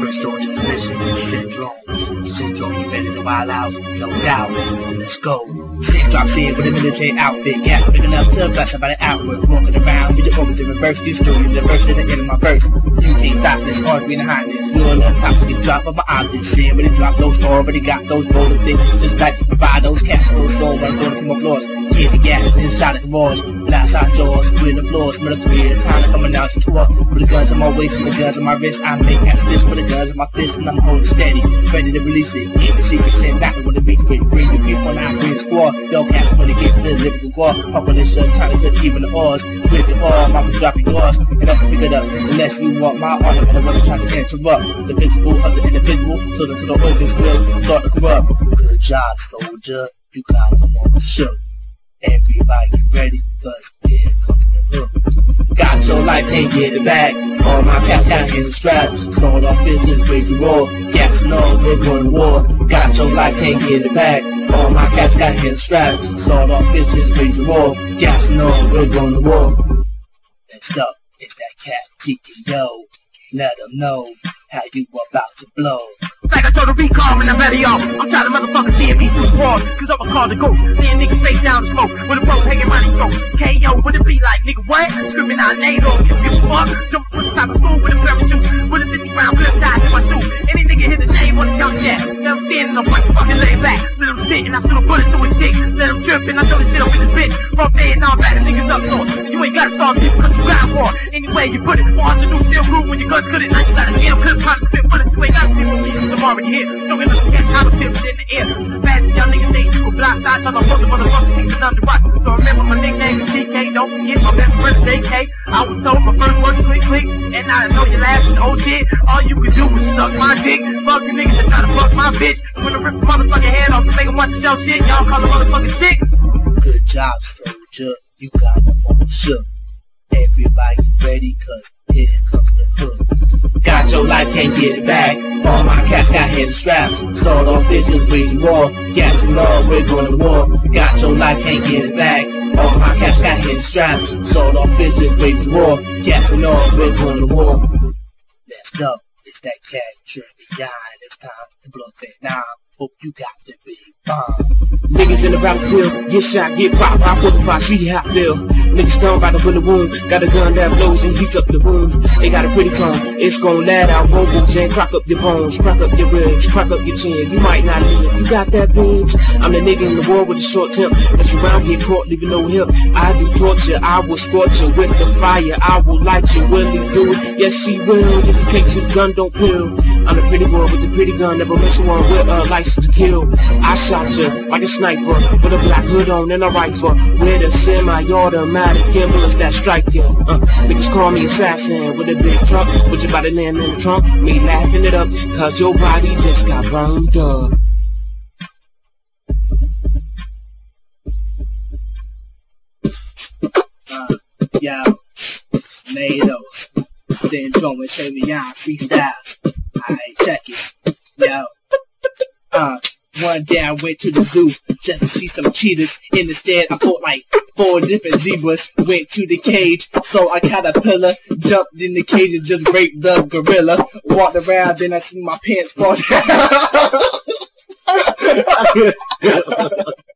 first order mission, syndrome, you ready to wild out, no doubt, let's go. Six drops in with a military outfit, gas big enough to blast about an outward, walking around with the organs in reverse, destroying the verse in the end of my verse. You can't stop this, hard being behind this, you on the top, get drop of my objects, see when it drop those four, already got those boulders, things, just like provide those casseroles, slow, run going from my floors, get the gas inside the walls, blast out doors, through the floors, military, time to come announce to up, with the guns on my waist and the guns on my wrist, I make cats this with the guns on my fist, and I'm holding steady, ready to release it, keep the secret, send back when the beat quick, bring the people on our green squad, yo cats when it gets to the lyrical core, pump on this time to put even the oars, with the oil, my dropping yours, and up and pick it up, unless you want my honor, and I'm trying to interrupt, the physical of the individual, so that to the organs will start to corrupt. Good job, soldier, you got them all shook. Everybody ready, cause here comes the hook. Got your life, can't get it back. All my cats got in the straps. Sold off business, wage and roar. Gas and all, we're going to war. Got your life, can't get it back. All my cats got in the straps. Sold off business, wage and roar. Gas and all, we're going to war. Next up is that cat TTO. Let them know how you about to blow. Like I told the recall when I'm ready off. I'm trying to motherfucker see me through the walls, cause I'ma call the ghost. Seeing niggas face down the smoke, with a rope hanging around his throat. KO, what it be like, nigga, what? Screaming out NATO, you give a fuck. Jump with the type of fool with a parachute, with a 50 round clip tied to my shoe. Any nigga hit the name on the counter jet. Never standing up, fucking lay back. Let him sit and I shoot a bullet through his dick. Let him trip and I throw the shit up in his bitch. From day and all back, the niggas up north. You ain't gotta start people cause you grind for. Anyway, you put it, for us to do still rude when your guns couldn't. Now you got a damn clip trying to spit bullets. You ain't gotta see what me tomorrow you here. So we look at how the tips in the air. Fast as y'all niggas think you can block sides on the hook of motherfuckers thinking under rock. So remember my nickname is DK. Don't forget my best friend is AK. I was told my first word was click. And I know your last is old shit. All you can do is suck my dick. Fuck you niggas that try to fuck my bitch. I'm gonna rip the motherfucking head off and make 'em want to sell shit. Y'all call the motherfucking sick. Good job, soldier. You got them all shook. Everybody ready, cause here comes the hook. Got your life, can't get it back. All my cats got hidden straps. Sold off bitches, waging war. Gas and all, we're going to war. Got your life, can't get it back. All my cats got hidden straps. Sold off bitches, waging war. Gas and all, we're going to war. Let's go. It's that cat trivia. It's time to blow that now. Hope you got the big bomb. Niggas in the battlefield, get shot, get popped. I 45, see how I feel. Niggas stoned by the window wound. Got a gun that blows and heats up the room. They got a pretty tone, it's gon' let out vocals and crack up your bones, crack up your ribs, crack up your chin. You might not live, you got that bitch. I'm the nigga in the war with a short temp. Mess around, get caught, leaving no hip. I do torture, I will scorch you with the fire. I will light you, will he do it? Yes, he will, just in case his gun don't pill. I'm the pretty boy with the pretty gun, never miss one with a license to kill. I shot you like a sniper, with a black hood on and a rifle, with a semi-automatic gimbals that strike you. Niggas call me assassin with a big truck, put your body land in the trunk, me laughing it up, cause your body just got burned up. Yo, NATO, Syndrome and Travion freestyle. Alright, check it. Yo, one day I went to the zoo just to see some cheetahs. Instead, I bought like 4 different zebras. Went to the cage, saw a caterpillar, jumped in the cage and just raped the gorilla. Walked around, then I see my pants fall down.